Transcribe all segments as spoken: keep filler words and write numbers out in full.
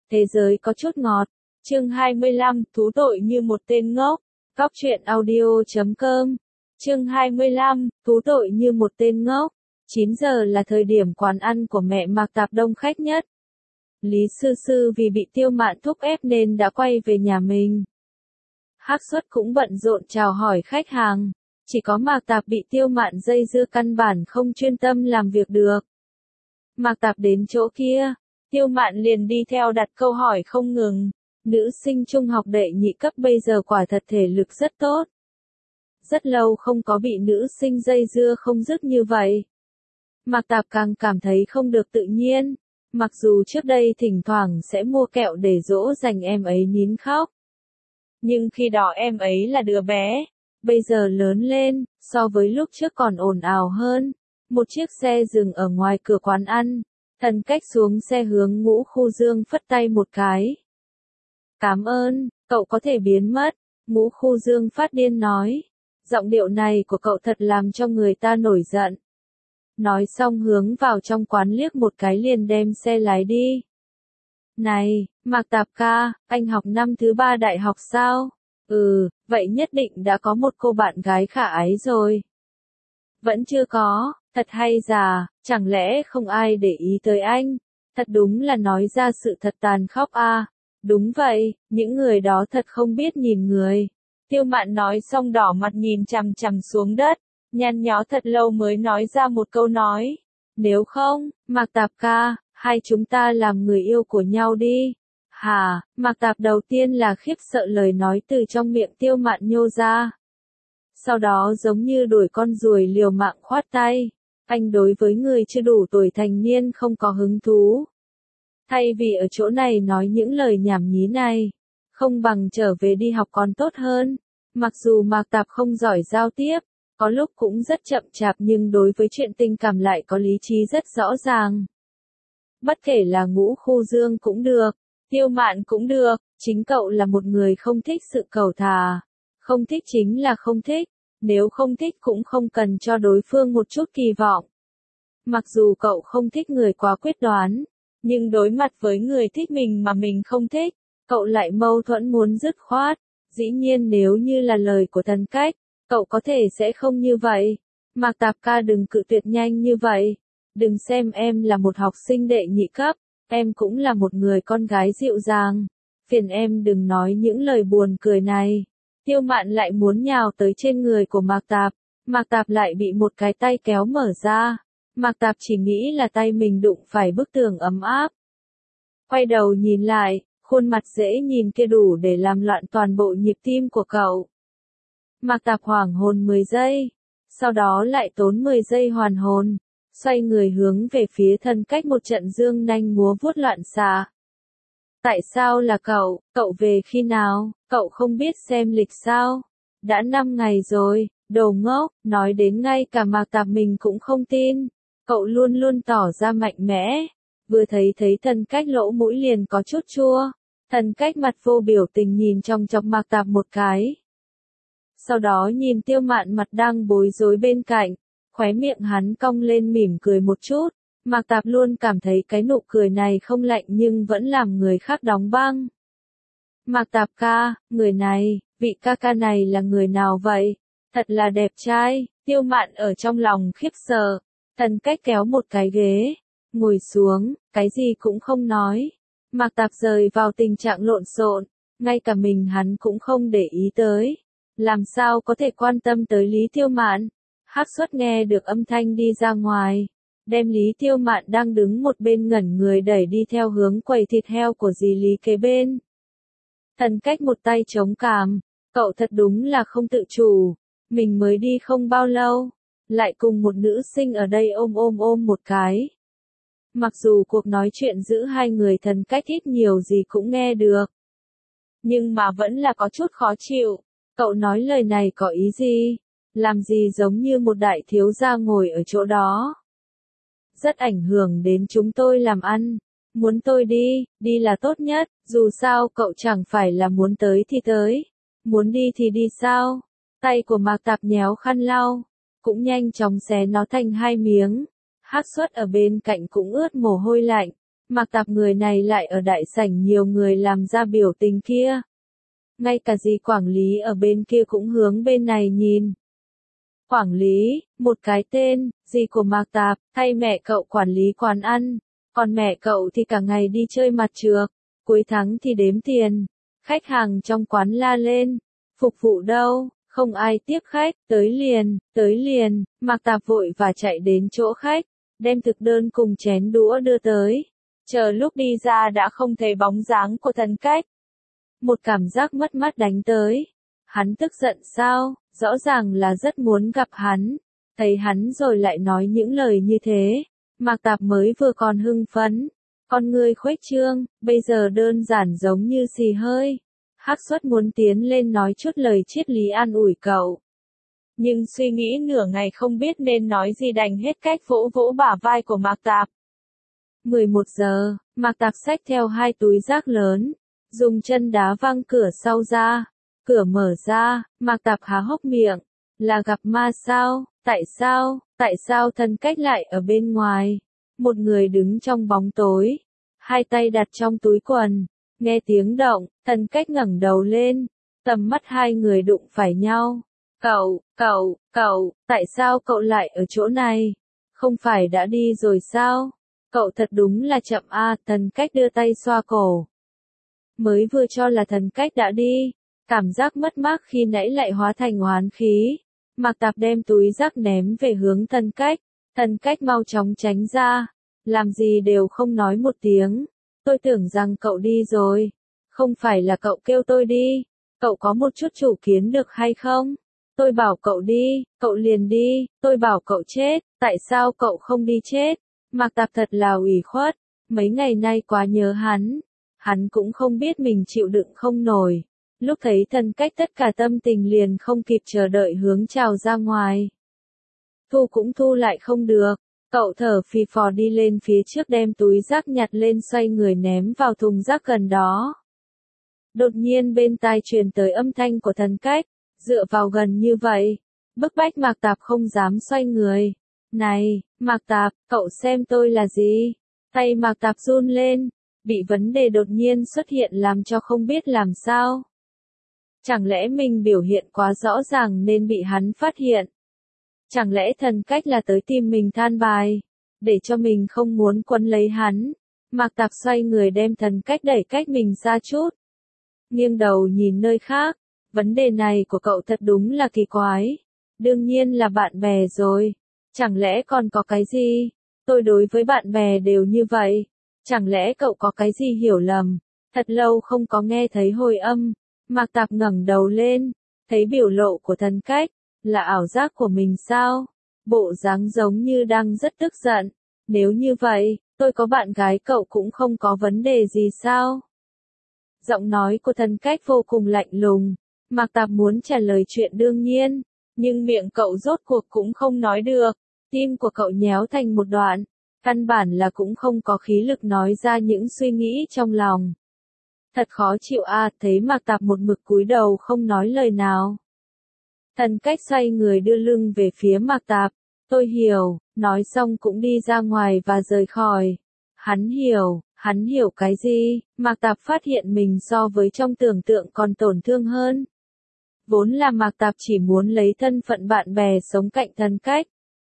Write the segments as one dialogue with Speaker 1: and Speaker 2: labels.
Speaker 1: Thế giới có chút ngọt. Chương hai mươi lăm, thú tội như một tên ngốc. Cóc truyện audio chấm com. Chương hai mươi lăm, thú tội như một tên ngốc. chín giờ là thời điểm quán ăn của mẹ Mạc Tạp đông khách nhất. Lý Sư Sư vì bị Tiêu Mạn thúc ép nên đã quay về nhà mình. Hắc Xuất cũng bận rộn chào hỏi khách hàng. Chỉ có Mạc Tạp bị Tiêu Mạn dây dưa căn bản không chuyên tâm làm việc được. Mạc Tạp đến chỗ kia, Tiêu Mạn liền đi theo đặt câu hỏi không ngừng. Nữ sinh trung học đệ nhị cấp bây giờ quả thật thể lực rất tốt. Rất lâu không có bị nữ sinh dây dưa không dứt như vậy. Mạc Tạp càng cảm thấy không được tự nhiên. Mặc dù trước đây thỉnh thoảng sẽ mua kẹo để dỗ dành em ấy nín khóc. Nhưng khi đó em ấy là đứa bé. Bây giờ lớn lên, so với lúc trước còn ồn ào hơn. Một chiếc xe dừng ở ngoài cửa quán ăn. Thần Cách xuống xe hướng Ngũ Khu Dương phất tay một cái. Cảm ơn, cậu có thể biến mất. Ngũ Khu Dương phát điên nói. Giọng điệu này của cậu thật làm cho người ta nổi giận. Nói xong hướng vào trong quán liếc một cái liền đem xe lái đi. Này, Mạc Tạp ca, anh học năm thứ ba đại học sao? Ừ, vậy nhất định đã có một cô bạn gái khả ái rồi. Vẫn chưa có, thật hay già, chẳng lẽ không ai để ý tới anh? Thật đúng là nói ra sự thật tàn khốc a. Đúng vậy, những người đó thật không biết nhìn người. Tiêu Mạn nói xong đỏ mặt nhìn chằm chằm xuống đất, nhăn nhó thật lâu mới nói ra một câu nói. Nếu không, Mạc Tạp ca, hai chúng ta làm người yêu của nhau đi. Hà, Mạc Tạp đầu tiên là khiếp sợ lời nói từ trong miệng Tiêu Mạn nhô ra. Sau đó giống như đuổi con ruồi liều mạng khoát tay. Anh đối với người chưa đủ tuổi thành niên không có hứng thú. Thay vì ở chỗ này nói những lời nhảm nhí này, không bằng trở về đi học còn tốt hơn. Mặc dù Mạc Tạp không giỏi giao tiếp, có lúc cũng rất chậm chạp nhưng đối với chuyện tình cảm lại có lý trí rất rõ ràng. Bất kể là Ngũ Khu Dương cũng được, Tiêu Mạn cũng được, chính cậu là một người không thích sự cầu thả. Không thích chính là không thích, nếu không thích cũng không cần cho đối phương một chút kỳ vọng. Mặc dù cậu không thích người quá quyết đoán, nhưng đối mặt với người thích mình mà mình không thích, cậu lại mâu thuẫn muốn dứt khoát. Dĩ nhiên nếu như là lời của Thần Cách, cậu có thể sẽ không như vậy. Mạc Tạp ca đừng cự tuyệt nhanh như vậy. Đừng xem em là một học sinh đệ nhị cấp, em cũng là một người con gái dịu dàng. Phiền em đừng nói những lời buồn cười này. Tiêu Mạn lại muốn nhào tới trên người của Mạc Tạp. Mạc Tạp lại bị một cái tay kéo mở ra. Mạc Tạp chỉ nghĩ là tay mình đụng phải bức tường ấm áp. Quay đầu nhìn lại, khuôn mặt dễ nhìn kia đủ để làm loạn toàn bộ nhịp tim của cậu. Mạc Tạp hoảng hồn mười giây, sau đó lại tốn mười giây hoàn hồn, xoay người hướng về phía Thần Cách một trận dương nanh múa vuốt loạn xạ. Tại sao là cậu, cậu về khi nào, cậu không biết xem lịch sao? Đã năm ngày rồi, đồ ngốc, nói đến ngay cả Mạc Tạp mình cũng không tin. Cậu luôn luôn tỏ ra mạnh mẽ, vừa thấy thấy Thần Cách lỗ mũi liền có chút chua. Thần Cách mặt vô biểu tình nhìn trong chọc Mạc Tạp một cái. Sau đó nhìn Tiêu Mạn mặt đang bối rối bên cạnh, khóe miệng hắn cong lên mỉm cười một chút. Mạc Tạp luôn cảm thấy cái nụ cười này không lạnh nhưng vẫn làm người khác đóng băng. Mạc Tạp ca, người này, vị ca ca này là người nào vậy? Thật là đẹp trai. Tiêu Mạn ở trong lòng khiếp sợ. Thần Cách kéo một cái ghế, ngồi xuống, cái gì cũng không nói. Mạc Tạp rời vào tình trạng lộn xộn, ngay cả mình hắn cũng không để ý tới. Làm sao có thể quan tâm tới Lý Tiêu Mạn? Hắc Xuất nghe được âm thanh đi ra ngoài, đem Lý Tiêu Mạn đang đứng một bên ngẩn người đẩy đi theo hướng quầy thịt heo của dì Lý kế bên. Thần Cách một tay chống cằm, cậu thật đúng là không tự chủ, mình mới đi không bao lâu, lại cùng một nữ sinh ở đây ôm ôm ôm một cái. Mặc dù cuộc nói chuyện giữa hai người Thần Cách ít nhiều gì cũng nghe được, nhưng mà vẫn là có chút khó chịu. Cậu nói lời này có ý gì? Làm gì giống như một đại thiếu gia ngồi ở chỗ đó? Rất ảnh hưởng đến chúng tôi làm ăn. Muốn tôi đi, đi là tốt nhất, dù sao cậu chẳng phải là muốn tới thì tới. Muốn đi thì đi sao? Tay của Mạc Tạp nhéo khăn lau, cũng nhanh chóng xé nó thành hai miếng. Hắc Xuất ở bên cạnh cũng ướt mồ hôi lạnh, Mạc Tạp người này lại ở đại sảnh nhiều người làm ra biểu tình kia. Ngay cả dì quản lý ở bên kia cũng hướng bên này nhìn. Quản lý, một cái tên, dì của Mạc Tạp, thay mẹ cậu quản lý quán ăn, còn mẹ cậu thì cả ngày đi chơi mặt trược, cuối tháng thì đếm tiền. Khách hàng trong quán la lên, phục vụ đâu, không ai tiếp khách, tới liền, tới liền, Mạc Tạp vội và chạy đến chỗ khách, đem thực đơn cùng chén đũa đưa tới. Chờ lúc đi ra đã không thấy bóng dáng của Thần Cách. Một cảm giác mất mát đánh tới. Hắn tức giận sao, rõ ràng là rất muốn gặp hắn. Thấy hắn rồi lại nói những lời như thế. Mạc Tạp mới vừa còn hưng phấn. Con người khuếch trương, bây giờ đơn giản giống như xì hơi. Hắc Suất muốn tiến lên nói chút lời triết lý an ủi cậu. Nhưng suy nghĩ nửa ngày không biết nên nói gì đành hết cách vỗ vỗ bả vai của Mạc Tạp. mười một giờ, Mạc Tạp xách theo hai túi rác lớn, dùng chân đá văng cửa sau ra. Cửa mở ra, Mạc Tạp há hốc miệng. Là gặp ma sao? Tại sao? Tại sao Thần Cách lại ở bên ngoài? Một người đứng trong bóng tối, hai tay đặt trong túi quần. Nghe tiếng động, Thần Cách ngẩng đầu lên, tầm mắt hai người đụng phải nhau. Cậu, cậu, cậu, tại sao cậu lại ở chỗ này? Không phải đã đi rồi sao? Cậu thật đúng là chậm a, à, Thần Cách đưa tay xoa cổ. Mới vừa cho là Thần Cách đã đi, cảm giác mất mát khi nãy lại hóa thành oán khí. Mạc Tạp đem túi rác ném về hướng Thần Cách, Thần Cách mau chóng tránh ra, làm gì đều không nói một tiếng. Tôi tưởng rằng cậu đi rồi, không phải là cậu kêu tôi đi, cậu có một chút chủ kiến được hay không? Tôi bảo cậu đi, cậu liền đi, tôi bảo cậu chết, tại sao cậu không đi chết? Mạc Tạp thật là ủy khuất, mấy ngày nay quá nhớ hắn, hắn cũng không biết mình chịu đựng không nổi. Lúc thấy Thần Cách tất cả tâm tình liền không kịp chờ đợi hướng trào ra ngoài. Thu cũng thu lại không được, cậu thở phì phò đi lên phía trước đem túi rác nhặt lên xoay người ném vào thùng rác gần đó. Đột nhiên bên tai truyền tới âm thanh của Thần Cách, dựa vào gần như vậy, bức bách Mạc Tạp không dám xoay người. Này, Mạc Tạp, cậu xem tôi là gì? Tay Mạc Tạp run lên, bị vấn đề đột nhiên xuất hiện làm cho không biết làm sao. Chẳng lẽ mình biểu hiện quá rõ ràng nên bị hắn phát hiện? Chẳng lẽ Thần Cách là tới tìm mình than bài, để cho mình không muốn quấn lấy hắn? Mạc Tạp xoay người đem Thần Cách đẩy cách mình xa chút. Nghiêng đầu nhìn nơi khác, vấn đề này của cậu thật đúng là kỳ quái. Đương nhiên là bạn bè rồi. Chẳng lẽ còn có cái gì? Tôi đối với bạn bè đều như vậy. Chẳng lẽ cậu có cái gì hiểu lầm? Thật lâu không có nghe thấy hồi âm. Mạc Tạp ngẩng đầu lên, thấy biểu lộ của Thần Cách, là ảo giác của mình sao? Bộ dáng giống như đang rất tức giận. Nếu như vậy, tôi có bạn gái cậu cũng không có vấn đề gì sao? Giọng nói của Thần Cách vô cùng lạnh lùng. Mạc Tạp muốn trả lời chuyện đương nhiên, nhưng miệng cậu rốt cuộc cũng không nói được. Tim của cậu nhéo thành một đoạn, căn bản là cũng không có khí lực nói ra những suy nghĩ trong lòng. Thật khó chịu a, à, thấy Mạc Tạp một mực cúi đầu không nói lời nào. Thần Cách xoay người đưa lưng về phía Mạc Tạp. Tôi hiểu, nói xong cũng đi ra ngoài và rời khỏi. Hắn hiểu, hắn hiểu cái gì? Mạc Tạp phát hiện mình so với trong tưởng tượng còn tổn thương hơn. Vốn là Mạc Tạp chỉ muốn lấy thân phận bạn bè sống cạnh Thần Cách.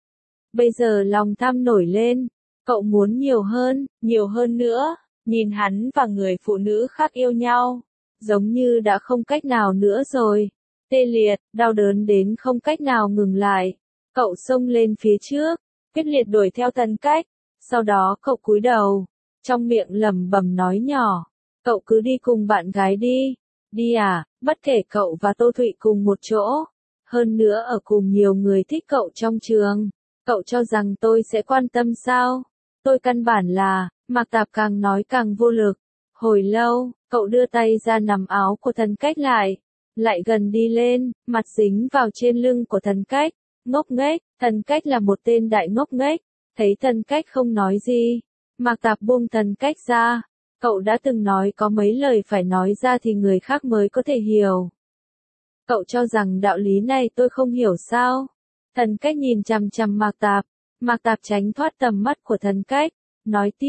Speaker 1: Bây giờ lòng tham nổi lên, cậu muốn nhiều hơn, nhiều hơn nữa, nhìn hắn và người phụ nữ khác yêu nhau, giống như đã không cách nào nữa rồi. Tê liệt, đau đớn đến không cách nào ngừng lại. Cậu xông lên phía trước, quyết liệt đuổi theo Thần Cách, sau đó cậu cúi đầu, trong miệng lẩm bẩm nói nhỏ, cậu cứ đi cùng bạn gái đi, đi à, bất kể cậu và Tô Thụy cùng một chỗ, hơn nữa ở cùng nhiều người thích cậu trong trường, cậu cho rằng tôi sẽ quan tâm sao? Tôi căn bản là, Mạc Tạp càng nói càng vô lực. Hồi lâu, cậu đưa tay ra nắm áo của Thần Cách lại, lại gần đi lên, mặt dính vào trên lưng của Thần Cách, ngốc nghếch. Thần Cách là một tên đại ngốc nghếch, thấy Thần Cách không nói gì, Mạc Tạp buông Thần Cách ra. Cậu đã từng nói có mấy lời phải nói ra thì người khác mới có thể hiểu. Cậu cho rằng đạo lý này tôi không hiểu sao? Thần Cách nhìn chằm chằm Mạc Tạp, Mạc Tạp tránh thoát tầm mắt của Thần Cách, nói tiếp,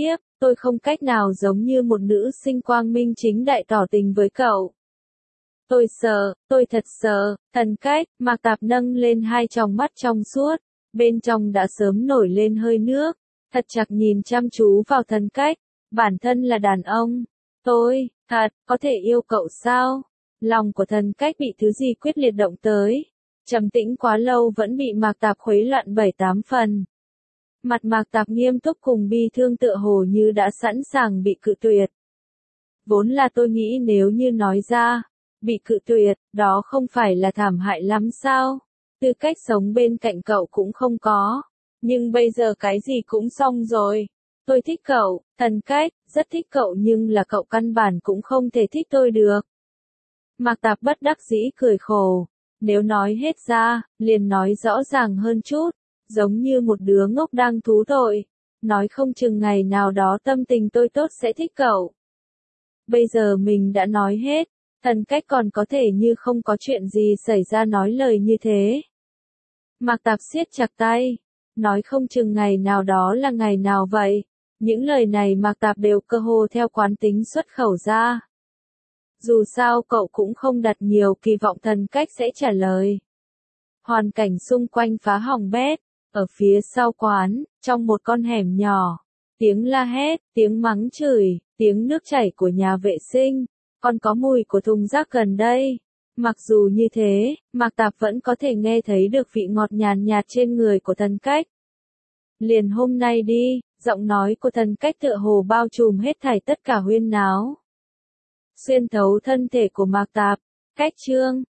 Speaker 1: tôi không cách nào giống như một nữ sinh quang minh chính đại tỏ tình với cậu. Tôi sợ, tôi thật sợ, Thần Cách. Mạc Tạp nâng lên hai tròng mắt trong suốt, bên trong đã sớm nổi lên hơi nước, thật chặt nhìn chăm chú vào Thần Cách. Bản thân là đàn ông, tôi, thật, có thể yêu cậu sao? Lòng của Thần Cách bị thứ gì quyết liệt động tới, trầm tĩnh quá lâu vẫn bị Mạc Tạp khuấy loạn bảy tám phần. Mặt Mạc Tạp nghiêm túc cùng bi thương tựa hồ như đã sẵn sàng bị cự tuyệt. Vốn là tôi nghĩ nếu như nói ra, bị cự tuyệt, đó không phải là thảm hại lắm sao? Tư cách sống bên cạnh cậu cũng không có. Nhưng bây giờ cái gì cũng xong rồi. Tôi thích cậu, Thần Cách, rất thích cậu nhưng là cậu căn bản cũng không thể thích tôi được. Mạc Tạp bất đắc dĩ cười khổ. Nếu nói hết ra, liền nói rõ ràng hơn chút. Giống như một đứa ngốc đang thú tội. Nói không chừng ngày nào đó tâm tình tôi tốt sẽ thích cậu. Bây giờ mình đã nói hết. Thần Cách còn có thể như không có chuyện gì xảy ra nói lời như thế. Mạc Tạp siết chặt tay. Nói không chừng ngày nào đó là ngày nào vậy. Những lời này Mạc Tạp đều cơ hồ theo quán tính xuất khẩu ra. Dù sao cậu cũng không đặt nhiều kỳ vọng Thần Cách sẽ trả lời. Hoàn cảnh xung quanh phá hỏng bét. Ở phía sau quán, trong một con hẻm nhỏ. Tiếng la hét, tiếng mắng chửi, tiếng nước chảy của nhà vệ sinh. Còn có mùi của thùng rác gần đây. Mặc dù như thế, Mạc Tạp vẫn có thể nghe thấy được vị ngọt nhàn nhạt trên người của Thần Cách. Liền hôm nay đi, giọng nói của Thần Cách tựa hồ bao trùm hết thảy tất cả huyên náo. Xuyên thấu thân thể của Mạc Tạp, cách chương.